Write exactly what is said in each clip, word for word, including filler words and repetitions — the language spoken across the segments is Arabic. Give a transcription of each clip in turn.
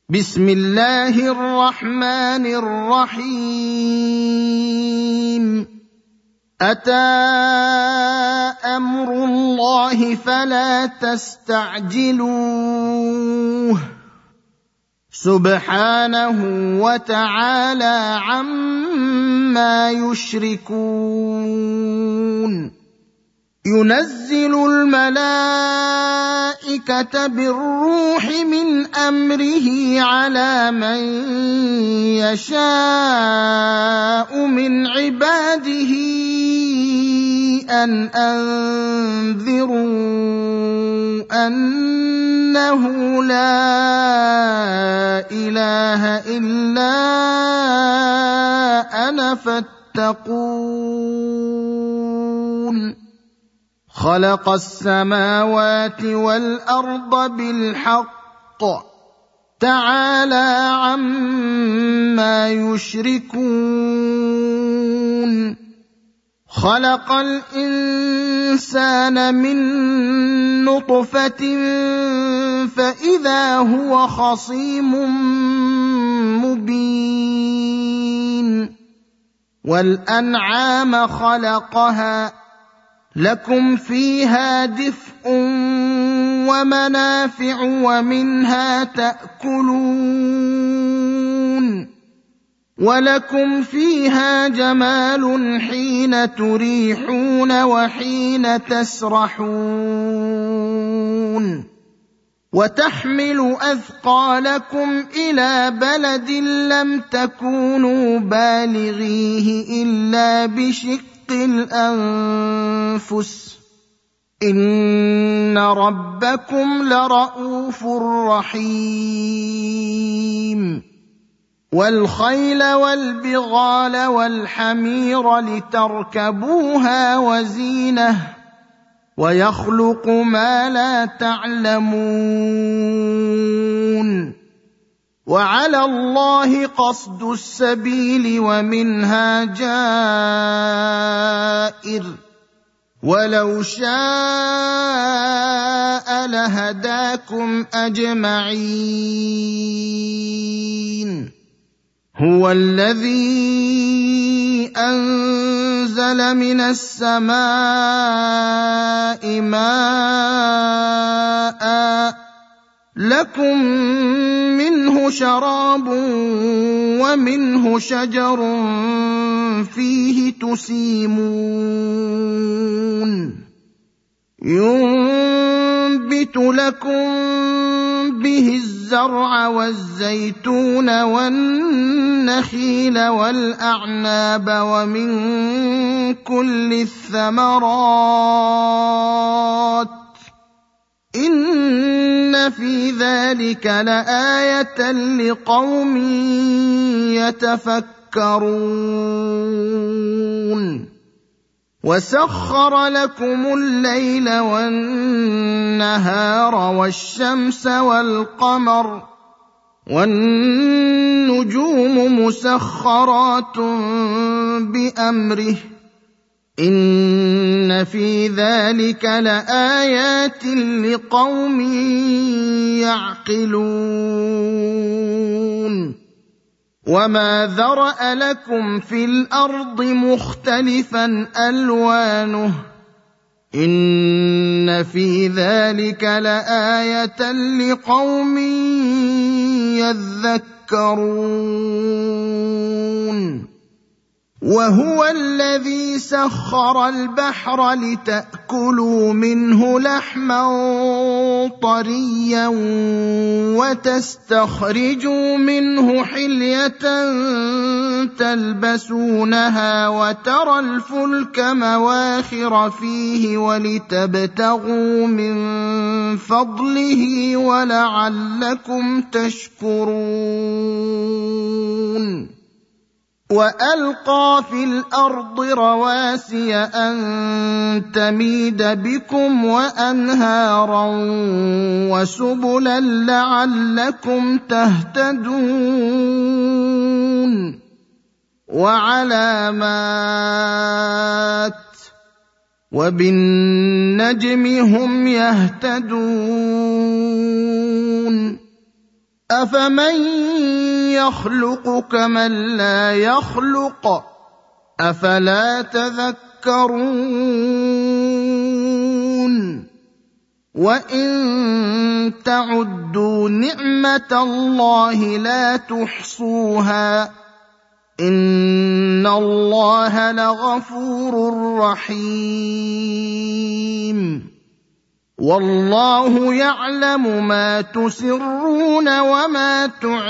بسم الله الرحمن الرحيم أتى أمر الله فلا تستعجلوه سبحانه وتعالى عما يشركون ينزل الملائكة بالروح من أمره على من يشاء من عباده أن أنذروا أنه لا إله إلا أنا فاتقون خلق السماوات والأرض بالحق تعالى عما يشركون خلق الإنسان من نطفة فإذا هو خصيم مبين والأنعام خلقها لكم فيها دفء ومنافع ومنها تأكلون ولكم فيها جمال حين تريحون وحين تسرحون وتحمل أثقالكم إلى بلد لم تكونوا بالغيه إلا بشق الأنفس إن ربكم لرءوف رحيم والخيل والبغال والحمير لتركبوها وزينة ويخلق ما لا تعلمون وعلى الله قصد السبيل ومنها جائر ولو شاء لهداكم أجمعين هو الذي أنزل من السماء ماء لكم منه شراب ومنه شجر فيه تسيمون ينبت لكم به الزرع والزيتون والنخيل والأعناب ومن كل الثمرات إن في ذلك لآية لقوم يتفكرون وسخر لكم الليل والنهار والشمس والقمر والنجوم مسخرات بأمره إن في ذلك لآيات لقوم يعقلون وما ذرأ لكم في الأرض مختلفا ألوانه إن في ذلك لآية لقوم يذكرون وهو الذي سخر البحر لتأكلوا منه لحما طريا وتستخرجوا منه حلية تلبسونها وترى الفلك مواخر فيه ولتبتغوا من فضله ولعلكم تشكرون وألقى في الأرض رواسي أن تميد بكم وأنهارا وسبلا لعلكم تهتدون وعلامات وبالنجم هم يهتدون أفمن يخلق كمن لا يخلق أفلا تذكرون وإن تعدوا نعمة الله لا تحصوها إن الله لغفور رحيم والله يعلم ما تسرون وما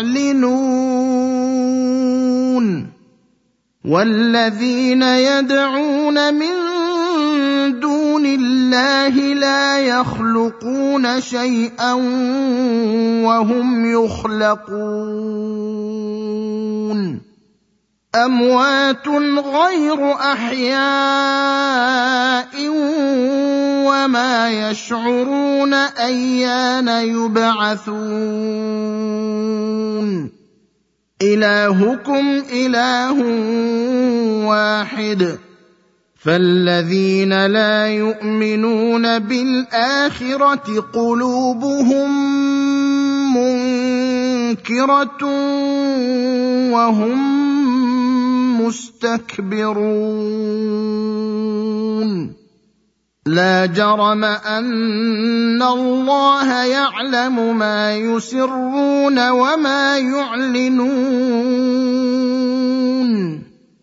تعلنون والذين يدعون من دون الله لا يخلقون شيئا وهم يخلقون أموات غير أحياء وما يشعرون أيان يبعثون إلهكم إله واحد فالذين لا يؤمنون بالآخرة قلوبهم منكرة وهم مستكبرون لا جرم أن الله يعلم ما يسرون وما يعلنون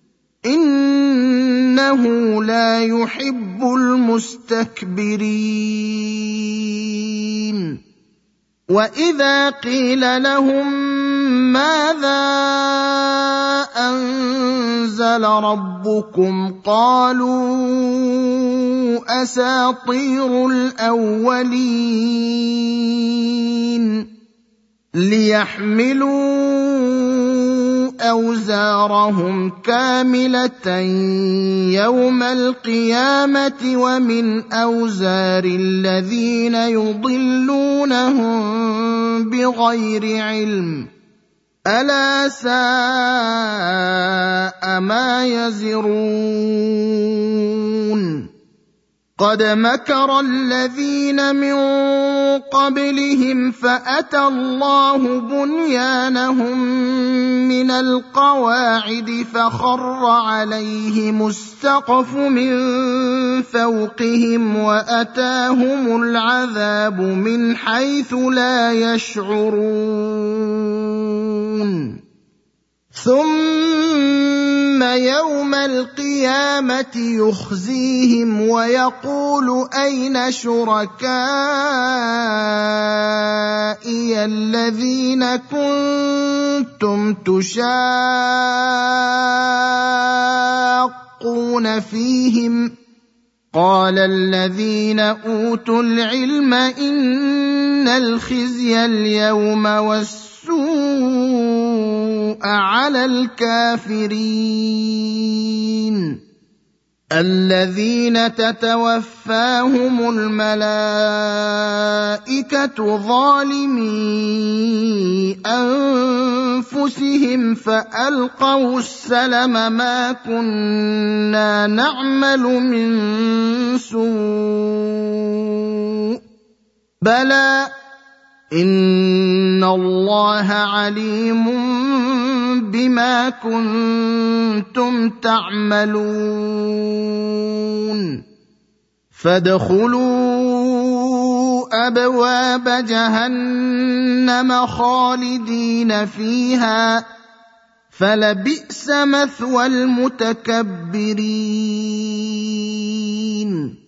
إنه لا يحب المستكبرين وإذا قيل لهم ماذا أنزل ربكم قالوا أساطير الأولين ليحملوا أوزارهم كاملة يوم القيامة ومن أوزار الذين يضلونهم بغير علم ألا ساء ما يزرون قد مكر الذين من قبلهم فأتى الله بنيانهم من القواعد فخر عليهم السقف من فوقهم وأتاهم العذاب من حيث لا يشعرون ثم يوم القيامة يخزيهم ويقول أين شركائي الذين كنتم تشاقون فيهم قال الذين أوتوا العلم إن الخزي اليوم والسوء على الكافرين الذين تتوفاهم الملائكة ظالمي أنفسهم فألقوا السلم ما كنا نعمل من سوء بلى إن الله عليم بما كنتم تعملون فادخلوا أبواب جهنم خالدين فيها فلبئس مثوى المتكبرين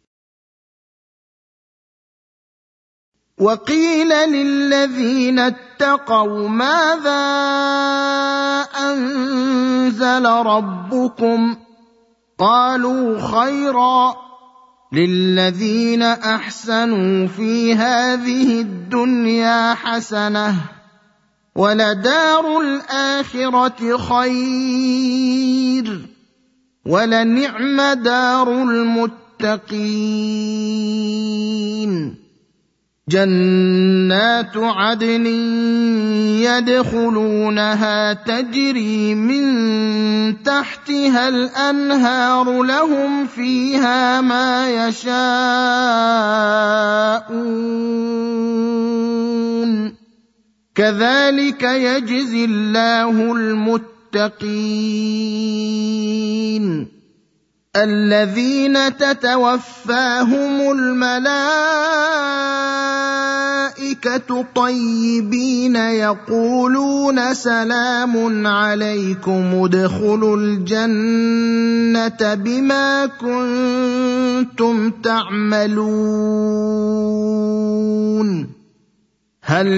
وقيل للذين اتقوا ماذا أنزل ربكم قالوا خيرا للذين أحسنوا في هذه الدنيا حسنة ولدار الآخرة خير ولنعم دار المتقين جنات عدن يدخلونها تجري من تحتها الأنهار لهم فيها ما يشاءون كذلك يجزي الله المتقين الذين تتوفاهم الملائكة طيبين يقولون سلام عليكم ادخلوا الجنة بما كنتم تعملون هل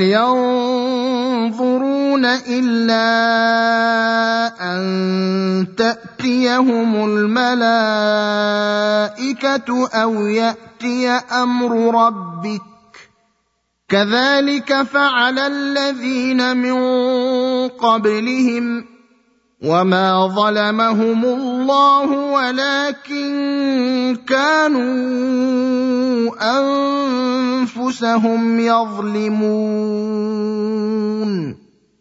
ينظرون إلا أن تأتيهم الملائكة أو يأتي أمر ربك كذلك فعل الذين من قبلهم وما ظلمهم الله ولكن كانوا أنفسهم يظلمون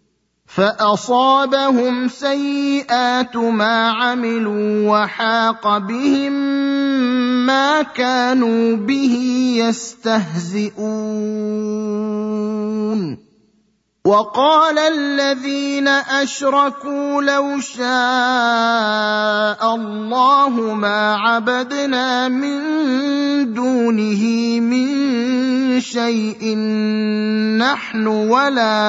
فأصابهم سيئات ما عملوا وحاق بهم ما كانوا به يستهزئون وقال الذين أشركوا لو شاء الله ما عبدنا من دونه من شيء نحن ولا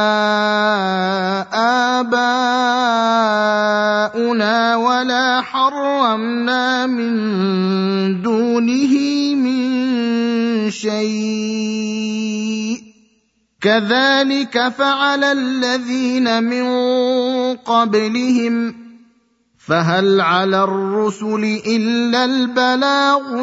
آباؤنا ولا حرمنا من دونه من شيء كذلك فعل الذين من قبلهم فهل على الرسل إلا البلاغ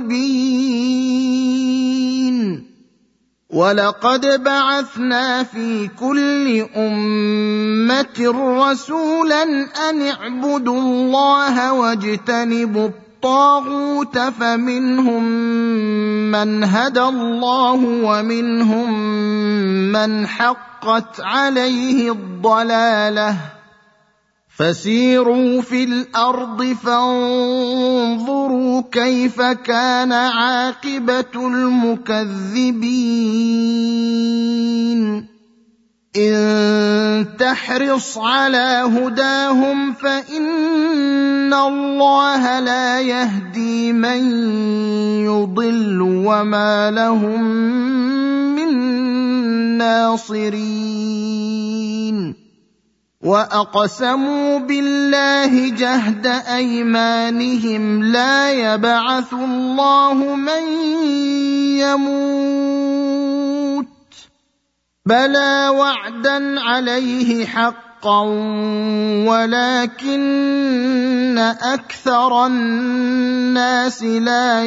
المبين ولقد بعثنا في كل أمة رسولا أن اعبدوا الله واجتنبوا الطاغوت فمنهم من هدى الله ومنهم من حقت عليه الضلالة فسيروا في الأرض فانظروا كيف كان عاقبة المكذبين إن تحرص على هداهم فإن الله لا يهدي من يضل وما لهم من ناصرين وأقسموا بالله جهد أيمانهم لا يبعث الله من يموت بلى وعدا عليه حقا ولكن أكثر الناس لا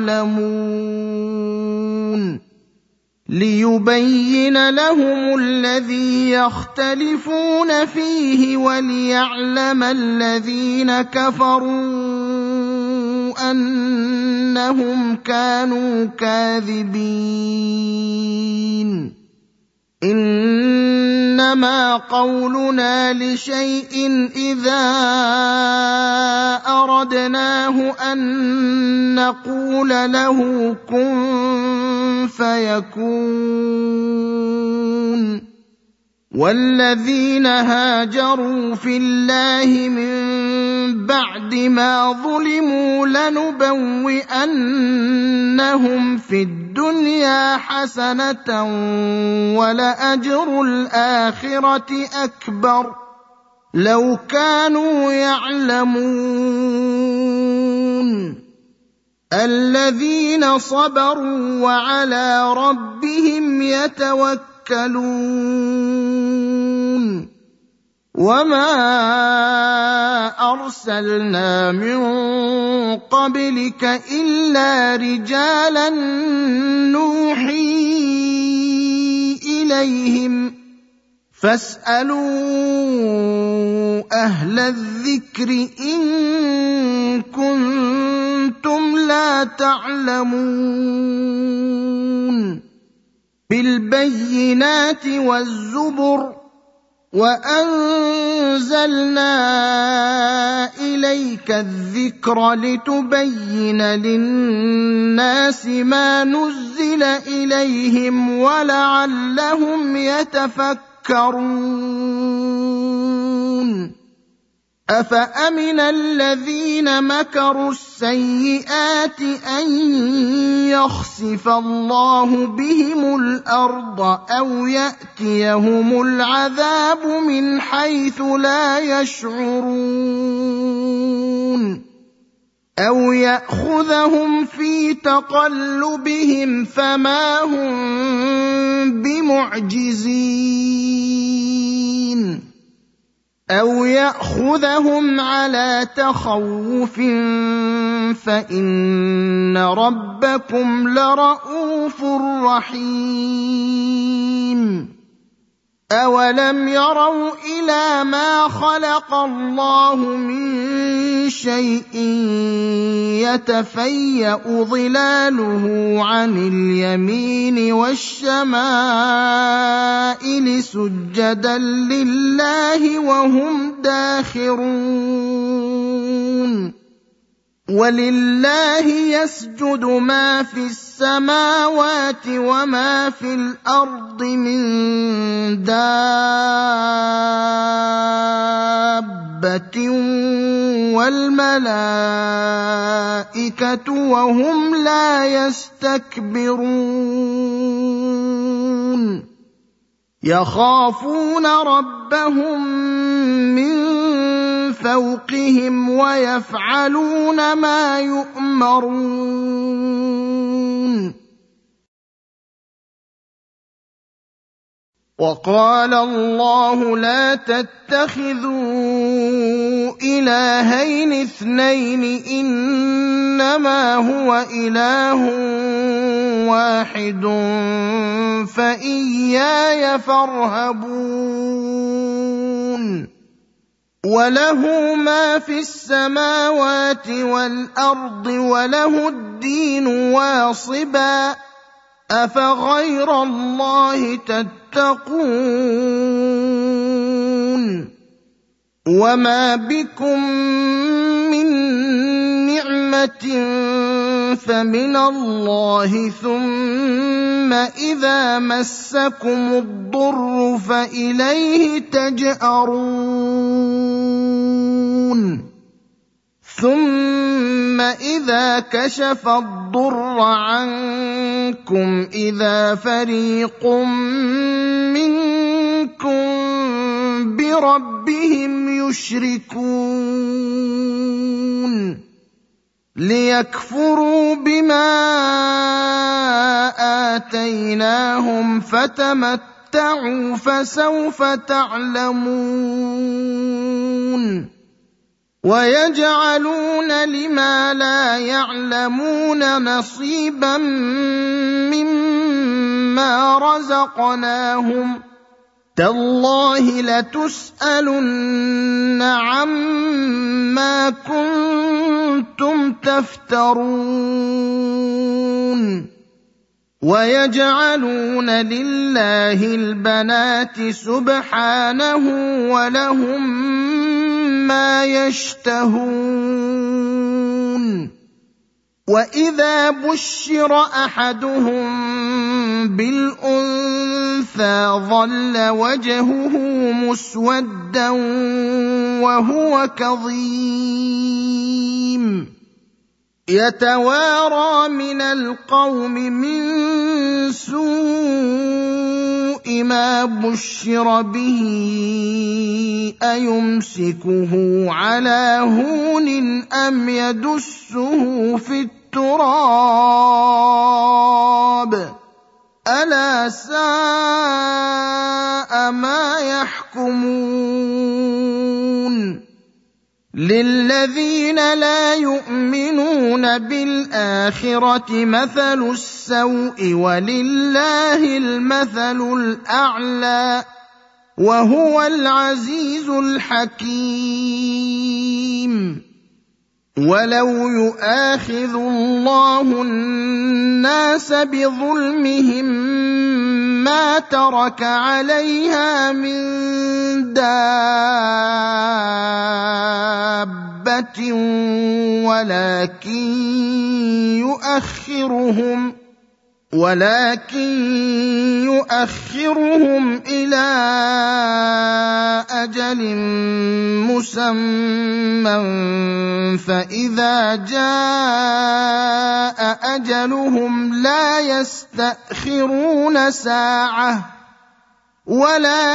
يعلمون ليبين لهم الذي يختلفون فيه وليعلم الذين كفروا أنهم كانوا كاذبين إنما قولنا لشيء إذا أردناه أن نقول له كن فيكون والذين هاجروا في الله من بعد ما ظلموا لنبوئنهم في الدنيا حسنة ولأجر الآخرة أكبر لو كانوا يعلمون الذين صبروا وعلى ربهم يتوكلون وما أرسلنا من قبلك إلا رجالا نوحي إليهم فاسألوا أهل الذكر إن كنتم لا تعلمون بالبينات والزبر وأنزلنا إليك الذكر لتبين للناس ما نزل إليهم ولعلهم يتفكرون يتفكرون أفأمن الذين مكروا السيئات أن يخسف الله بهم الأرض أو يأتيهم العذاب من حيث لا يشعرون أو يأخذهم في تقلبهم فما هم بمعجزين أو يأخذهم على تخوف فإن ربكم لرءوف رحيم أولم يروا إلى ما خلق الله من شيء يتفيأ ظلاله عن اليمين والشمائل سجدا لله وهم داخرون ولله يسجد ما في السماوات وما في الأرض من دابة والملائكة وهم لا يستكبرون يخافون ربهم من فوقهم ويفعلون ما يؤمرون وقال الله لا تتخذوا إلهين اثنين إنما هو إله واحد فإياي فارهبون وله ما في السماوات والأرض وله الدين واصبا أفغير الله تتقون وما بكم من نعمة فمن الله ثم إذا مسكم الضر فإليه تجأرون ثم إذا كشف الضر عنكم إذا فريق منكم بربهم يشركون ليكفروا بما آتيناهم فتمتعوا فسوف تعلمون ويجعلون لما لا يعلمون نصيبا مما رزقناهم تالله لتسألن عما كنتم تفترون ويجعلون لله البنات سبحانه ولهم ما يشتهون وإذا بشر أحدهم بالأنثى ظل وجهه مسودا وهو كظيم يتوارى من القوم من سوء ما بشر به أيمسكه على هون أم يدسه في التراب ألا ساء ما يحكمون للذين لا يؤمنون بالآخرة مثل السوء ولله المثل الأعلى وهو العزيز الحكيم ولو يؤاخذ الله الناس بظلمهم ما ترك عليها من دابة ولكن يؤخرهم ولكن يؤخرهم إلى أجل مسمى فإذا جاء أجلهم لا يستأخرون ساعة ولا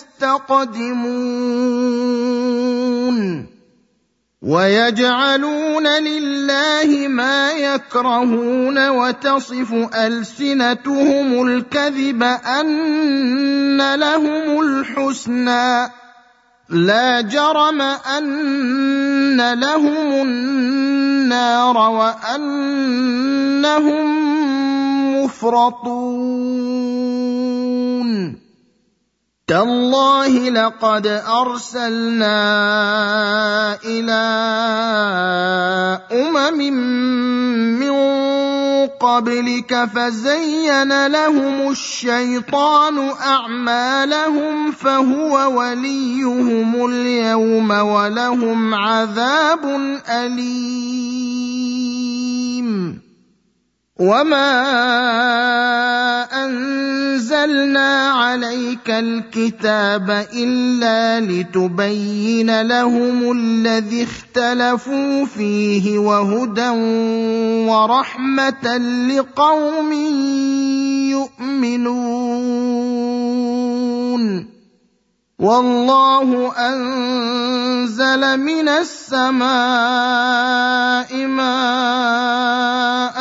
يستقدمون ويجعلون لله ما يكرهون وتصف ألسنتهم الكذب أن لهم الحسنى لا جرم أن لهم النار وأنهم مفرطون تالله لقد أرسلنا إلى أمم من قبلك فزين لهم الشيطان أعمالهم فهو وليهم اليوم ولهم عذاب أليم وما أنزلنا عليك الكتاب إلا لتبين لهم الذي اختلفوا فيه وهدى ورحمة لقوم يؤمنون والله أنزل من السماء ماء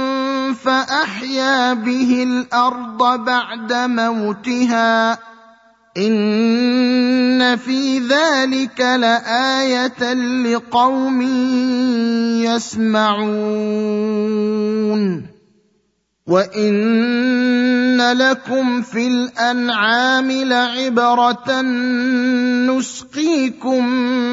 فأحيا به الأرض بعد موتها إن في ذلك لآية لقوم يسمعون وإن لكم في الأنعام لعبرة نسقيكم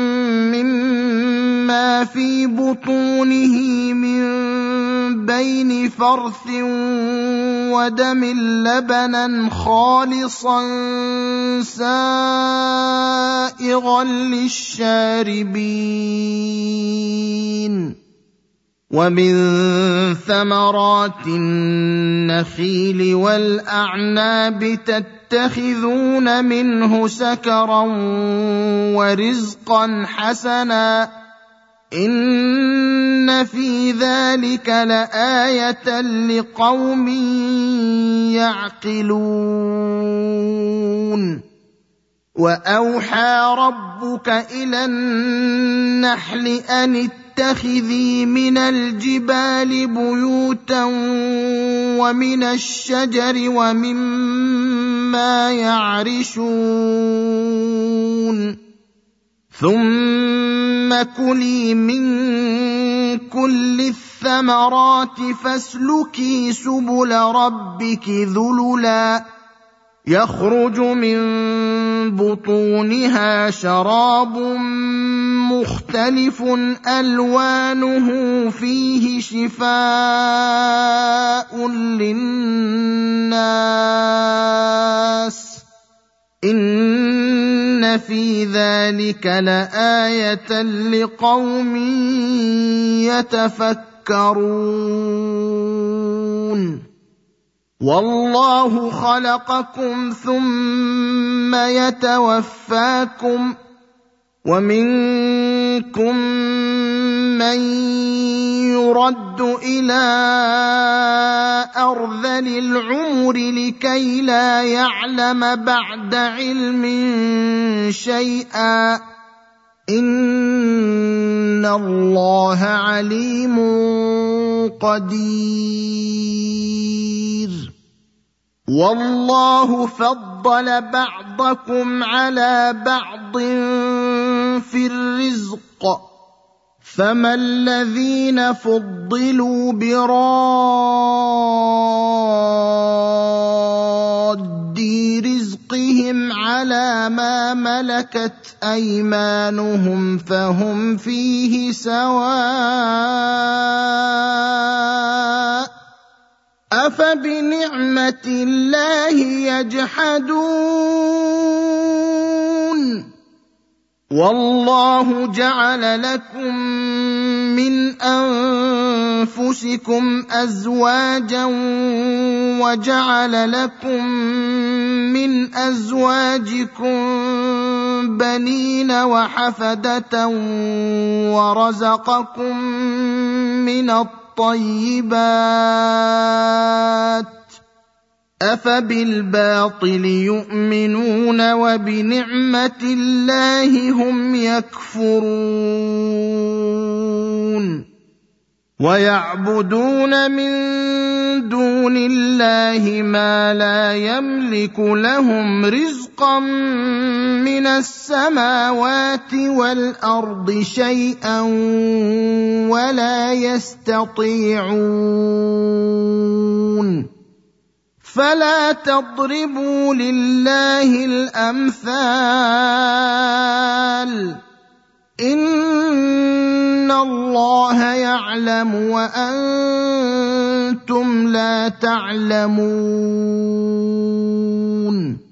مما في بطونه من بين فرث ودم لبنا خالصا سائغا للشاربين ومن ثمرات النخيل والأعناب تتخذون منه سكرا ورزقا حسنا إن في ذلك لآية لقوم يعقلون وأوحى ربك إلى النحل أن اتخذي من الجبال بيوتا ومن الشجر ومما يعرشون ثم كلي من كل الثمرات فاسلكي سبل ربك ذللا يخرج من بطونها شراب مختلف ألوانه فيه شفاء للناس إن في ذلك لآية لقوم يتفكرون والله خلقكم ثم يتوفاكم ومنكم من يرد إلى أرذل العمر لكي لا يعلم بعد علم شيئا إن الله عليم قدير والله فضل بعضكم على بعض في الرزق فما الذين فضلوا براد رزقهم على ما ملكت أيمانهم فهم فيه سواء أفبنعمة الله يجحدون والله جعل لكم من أنفسكم أزواجا وجعل لكم من أزواجكم بنين وحفدة ورزقكم من الطيبات أفبالباطل يؤمنون وبنعمة الله هم يكفرون ويعبدون من دون الله ما لا يملك لهم رزقا من السماوات والأرض شيئا ولا يستطيعون فلا تضربوا لله الأمثال إن الله يعلم وأنتم لا تعلمون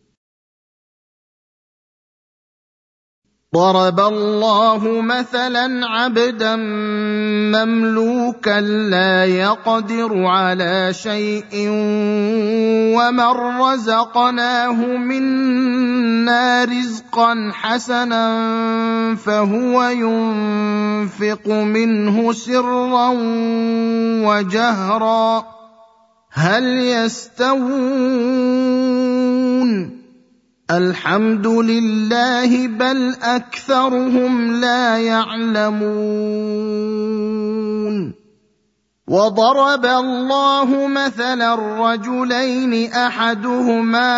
ضرب الله مثلا عبدا مملوكا لا يقدر على شيء ومن رزقناه منا رزقا حسنا فهو ينفق منه سرا وجهرا هل يستوون الحمد لله بل أكثرهم لا يعلمون وضرب الله مثلا الرجلين أحدهما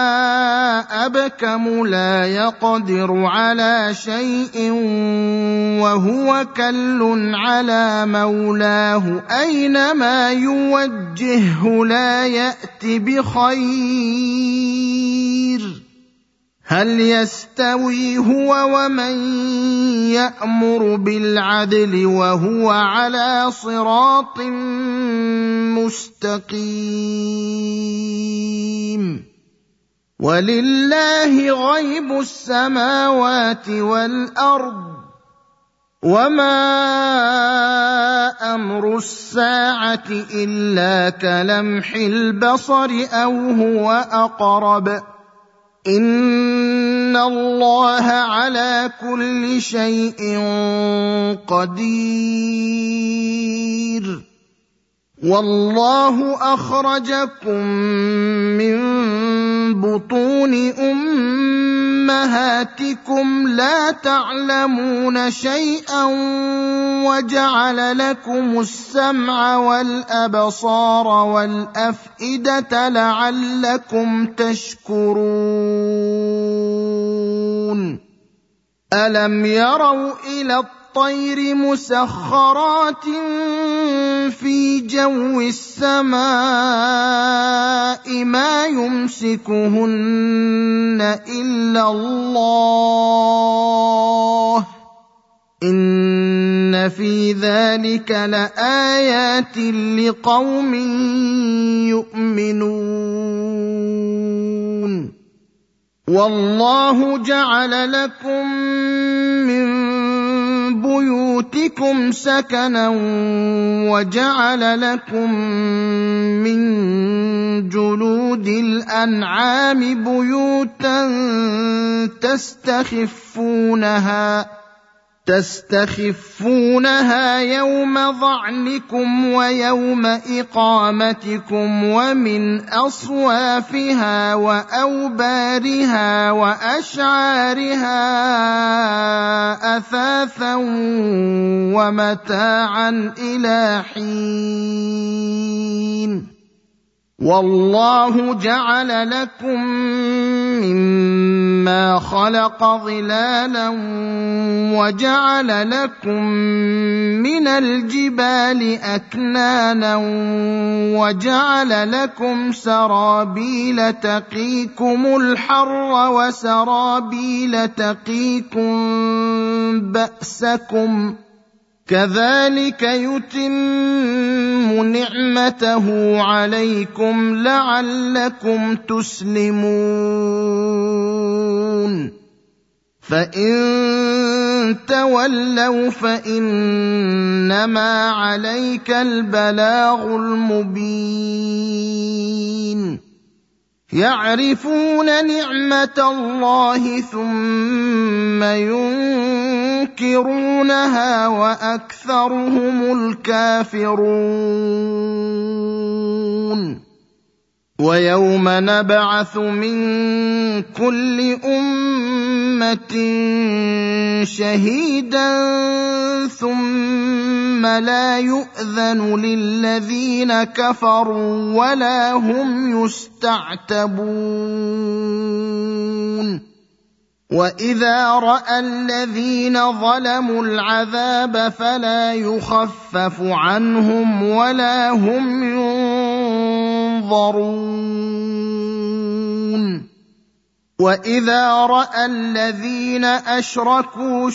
أبكم لا يقدر على شيء وهو كل على مولاه أينما يوجهه لا يأت بخير هل يستوي هو ومن يأمر بالعدل وهو على صراط مستقيم ولله غيب السماوات والأرض وما أمر الساعة إلا كلمح البصر أو هو أقرب إن الله على كل شيء قدير والله أخرجكم من بطون أمهاتكم لا تعلمون شيئا وجعل لكم السمع والأبصار والأفئدة لعلكم تشكرون ألم يروا إلى الطير مسخرات في جو السماء ما يمسكهن إلا الله إن في ذلك لآيات لقوم يؤمنون والله جعل لكم من بيوتكم سكنا وجعل لكم من جلود الأنعام بيوتا تستخفونها تستخفونها يوم ظعنكم ويوم إقامتكم ومن أصوافها وأوبارها وأشعارها أثاثا ومتاعا إلى حين والله جعل لكم مما خلق ظلالا وجعل لكم من الجبال أكنانا وجعل لكم سرابيل تقيكم الحر وسرابيل تقيكم بأسكم كذلك يتم نعمته عليكم لعلكم تسلمون فإن تولوا فإنما عليك البلاغ المبين يعرفون نعمة الله ثم ينكرونها وأكثرهم الكافرون ويوم نبعث من كل أمة شهيدا ثم لا يؤذن للذين كفروا ولا هم يستعتبون وإذا رأى الذين ظلموا العذاب فلا يخفف عنهم ولا هم ينظرون وإذا رأى الذين أشركوا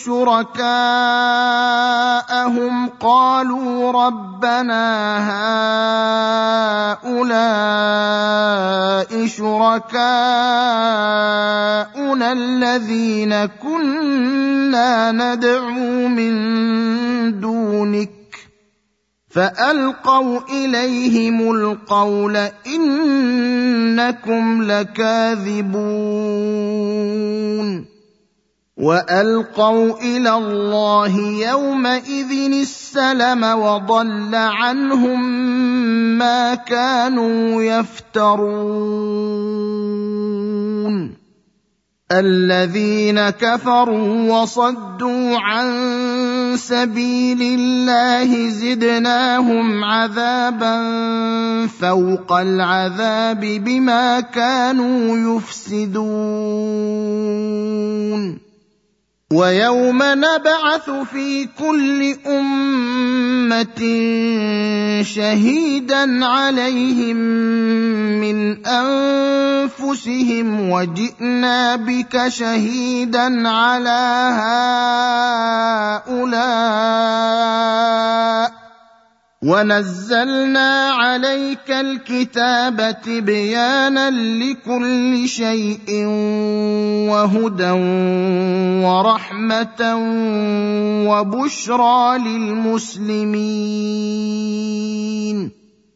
شركاءهم قالوا ربنا هؤلاء شركاؤنا الذين كنا ندعو من دونك فألقوا إليهم القول إنكم لكاذبون وألقوا إلى الله يومئذ السلم وضل عنهم ما كانوا يفترون الذين كفروا وصدوا عن سبيل الله زدناهم عذابا فوق العذاب بما كانوا يفسدون ويوم نبعث في كل أمة شهيدا عليهم من أنفسهم وجئنا بك شهيدا على هؤلاء ونزلنا عليك الكتاب تبيانا لكل شيء وهدى ورحمة وبشرى للمسلمين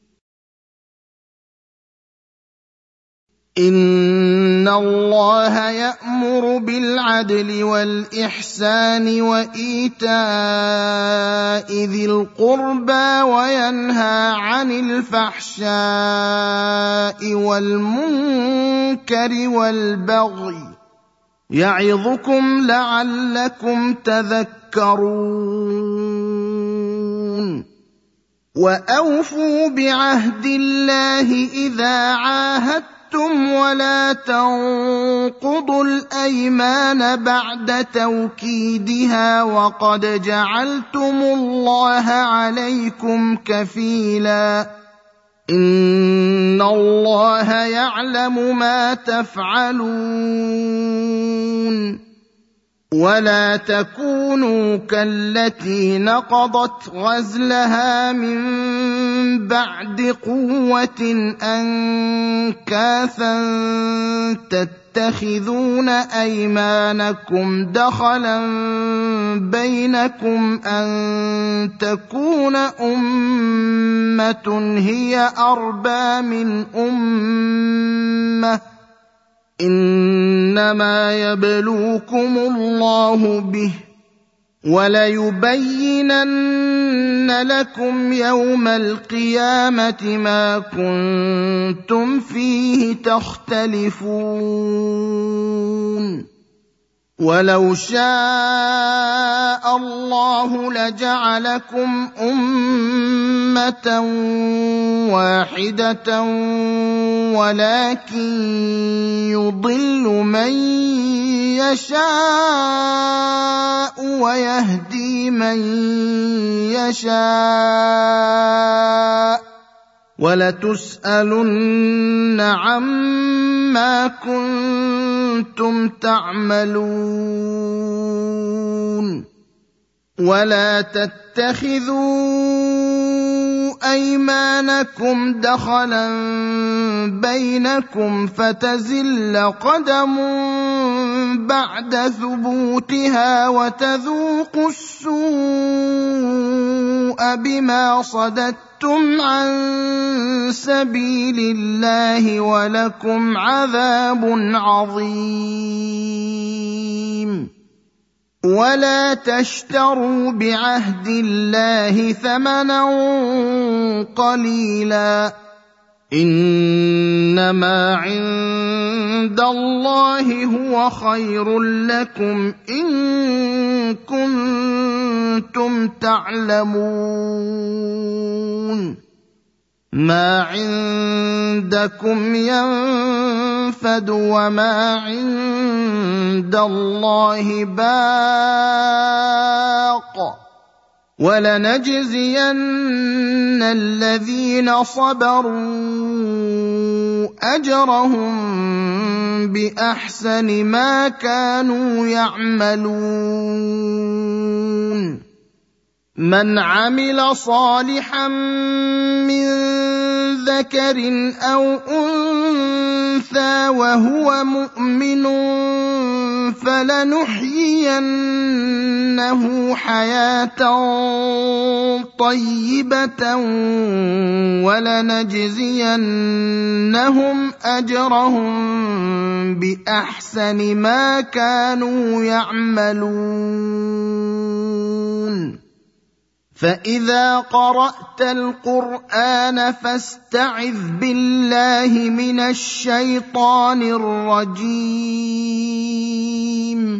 إن الله يأمر بالعدل والإحسان وإيتاء ذي القربى وينهى عن الفحشاء والمنكر والبغي يعظكم لعلكم تذكرون وأوفوا بعهد الله إذا عاهدتم ولا تنقضوا الأيمان بعد توكيدها وقد جعلتم الله عليكم كفيلا إن الله يعلم ما تفعلون ولا تكونوا كالتي نقضت غزلها من بعد قوة أنكاثا تتخذون أيمانكم دخلا بينكم أن تكون أمة هي أربى من أمة إنما يبلوكم الله به وليبينن لكم يوم القيامة ما كنتم فيه تختلفون ولو شاء الله لجعلكم أمة واحدة ولكن يضل من يشاء ويهدي من يشاء ولتسألن عما كنتم تعملون ولا تتخذوا أيمانكم دخلا بينكم فتزل قدم بعد ثبوتها وتذوقوا السوء بما صددتم عن سبيل الله ولكم عذاب عظيم. ولا تشتروا بعهد الله ثمنا قليلا إنما عند الله هو خير لكم إن كنتم تعلمون. ما عندكم ينفد وما عند الله باق ولنجزين الذين صبروا أجرهم بأحسن ما كانوا يعملون. من عمل صالحا من ذكر أو أنثى وهو مؤمن فلنحيينه حياة طيبة ولنجزينهم أجرهم بأحسن ما كانوا يعملون. فإذا قرأت القرآن فاستعذ بالله من الشيطان الرجيم.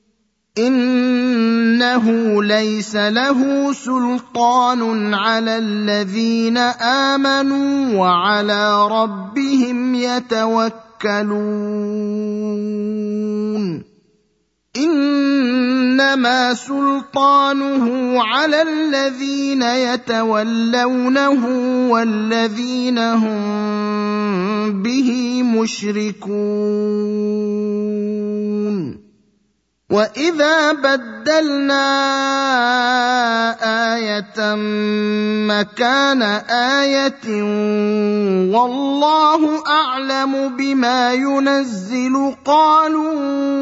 إنه ليس له سلطان على الذين آمنوا وعلى ربهم يتوكلون. إنما سلطانه على الذين يتولونه والذين هم به مشركون. وإذا بدلنا آية مكان آية والله أعلم بما ينزل قالوا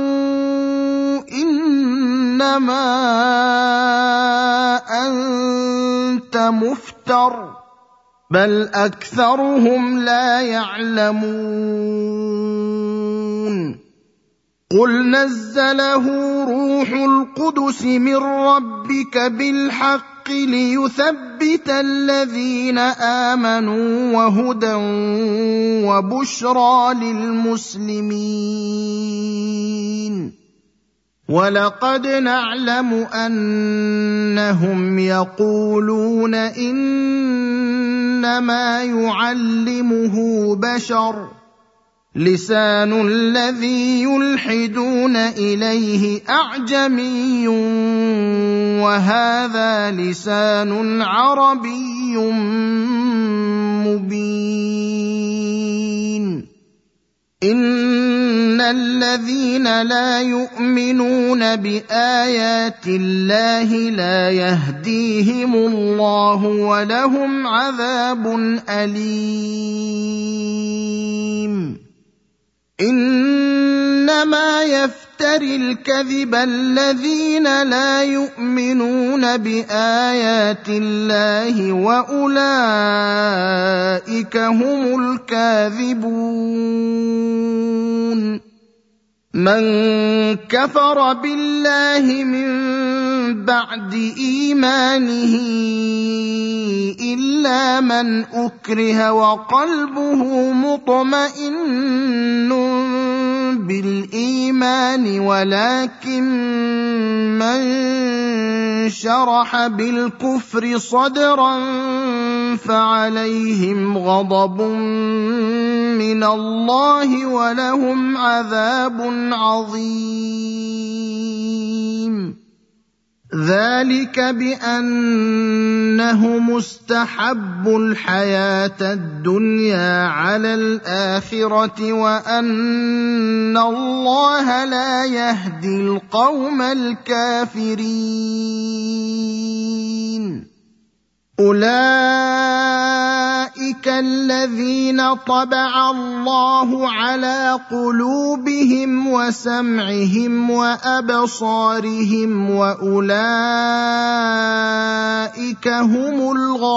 إنما أنت مفتر بل أكثرهم لا يعلمون. قل نزله روح القدس من ربك بالحق ليثبت الذين آمنوا وهدى وبشرى للمسلمين. ولقد نعلم أنهم يقولون إنما يعلمه بشر لسان الذي يلحدون إليه أعجمي وهذا لسان عربي مبين. إن الذين لا يؤمنون بآيات الله لا يهديهم الله ولهم عذاب أليم. إنما يفتري الكذب الذين لا يؤمنون بآيات الله وأولئك هم الكاذبون. من كفر بالله من بعد إيمانه إلا من أكره وقلبه مطمئن بالإيمان ولكن من شرح بالكفر صدرا فعليهم غضب من الله ولهم عذاب عظيم. ذلك بأنه مستحب الحياة الدنيا على الآخرة وأن الله لا يهدي القوم الكافرين. أولئك الذين طبع الله على قلوبهم وسمعهم وأبصارهم وأولئك هم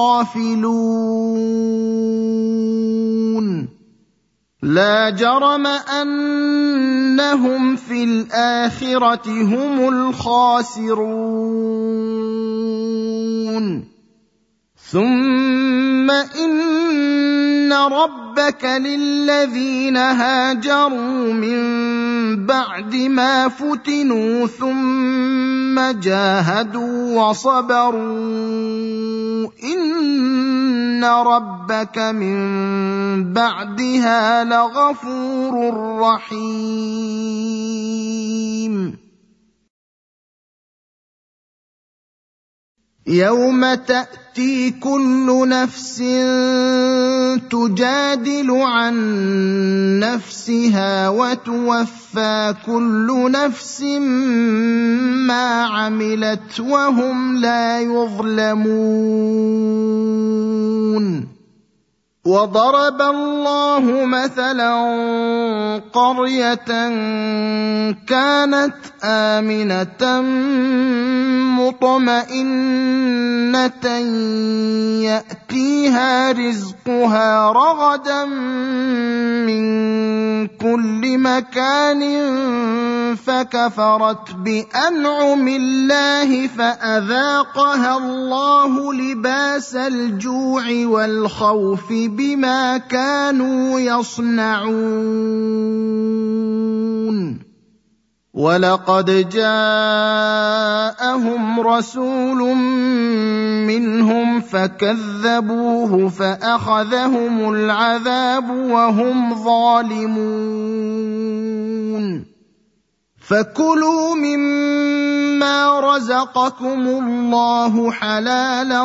الغافلون لا جرم أنهم في الآخرة هم الخاسرون ثم إن ربك للذين هاجروا من بعد ما فتنوا ثم جاهدوا وصبروا إن ربك من بعدها لغفور رحيم يوم تأتي كل نفس تجادل عن نفسها وتوفى كل نفس ما عملت وهم لا يظلمون وضرب الله مثلا قرية كانت آمنة مطمئنة يأتيها رزقها رغدا من كل مكان فكفرت بأنعم الله فأذاقها الله لباس الجوع والخوف بما كانوا يصنعون ولقد جاءهم رسول منهم فكذبوه فأخذهم العذاب وهم ظالمون فكلوا مما رزقكم الله حلالا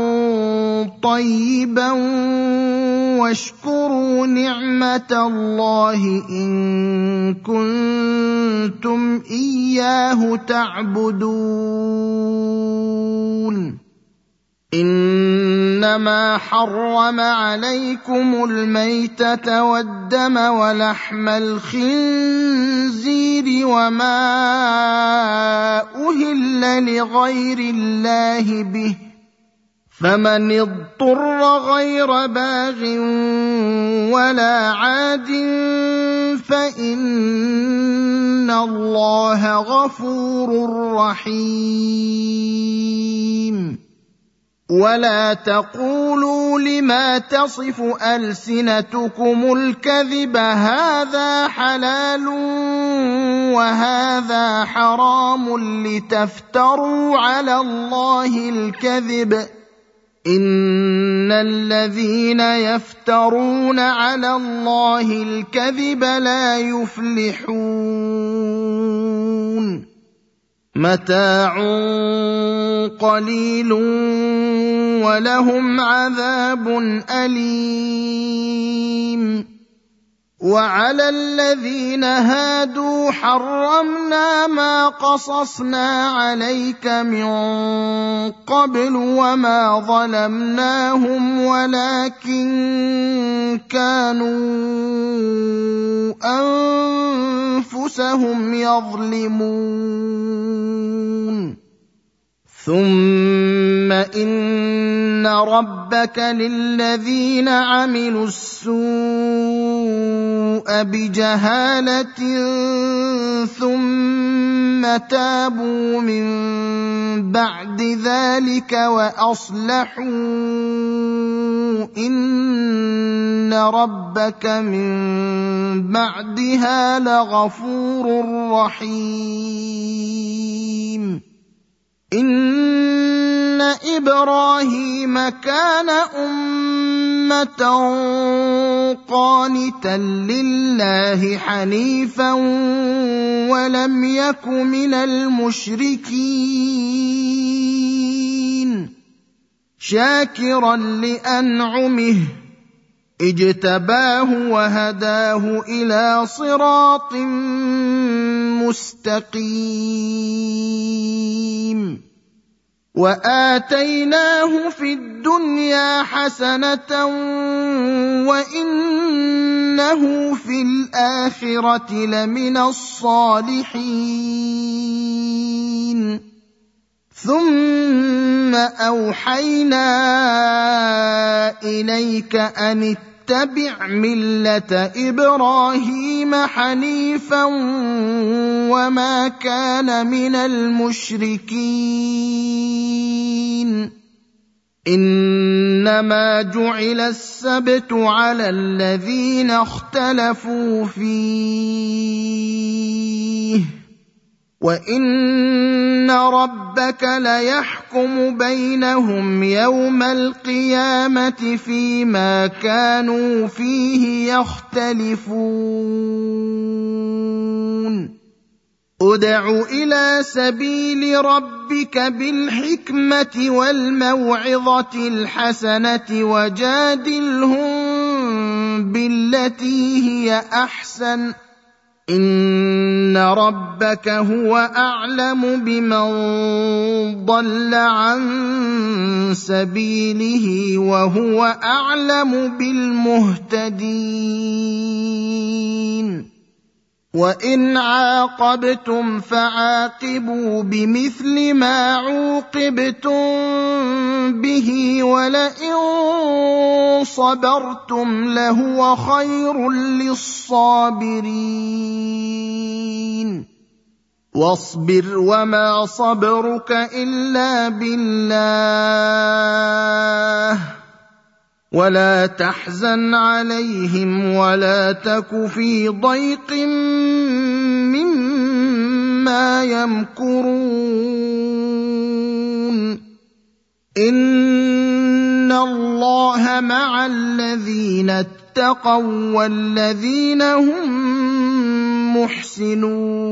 طيبا واشكروا نعمة الله إن كنتم إياه تعبدون إنما حرم عليكم الميتة والدم ولحم الخنزير وما أهل لغير الله به فمن اضطر غير باغ ولا عاد فإن الله غفور رحيم ولا تقولوا لما تصف ألسنتكم الكذب هذا حلال وهذا حرام لتفتروا على الله الكذب إن الذين يفترون على الله الكذب لا يفلحون متاع قليل ولهم عذاب أليم وعلى الذين هادوا حرمنا ما قصصنا عليك من قبل وما ظلمناهم ولكن كانوا أنفسهم يظلمون ثم إن ربك للذين عملوا السوء بجهالة ثم تابوا من بعد ذلك وأصلحوا إن ربك من بعدها لغفور رحيم إن إبراهيم كان أمة قانتا لله حنيفا ولم يك من المشركين شاكرا لأنعمه اجتباه وهداه إلى صراط مستقيم وآتيناه في الدنيا حسنة وإنه في الآخرة لمن الصالحين ثم أوحينا إليك أن اتبع ملة إبراهيم حنيفا وما كان من المشركين إنما جعل السبت على الذين اختلفوا فيه وإن ربك ليحكم بينهم يوم القيامة فيما كانوا فيه يختلفون ادع إلى سبيل ربك بالحكمة والموعظة الحسنة وجادلهم بالتي هي أحسن إن ربك هو أعلم بمن ضل عن سبيله وهو أعلم بالمهتدين وإن عاقبتم فعاقبوا بمثل ما عوقبتم به ولئن صبرتم لهو خير للصابرين واصبر وما صبرك إلا بالله ولا تحزن عليهم ولا تك في ضيق مما يمكرون إن الله مع الذين اتقوا والذين هم محسنون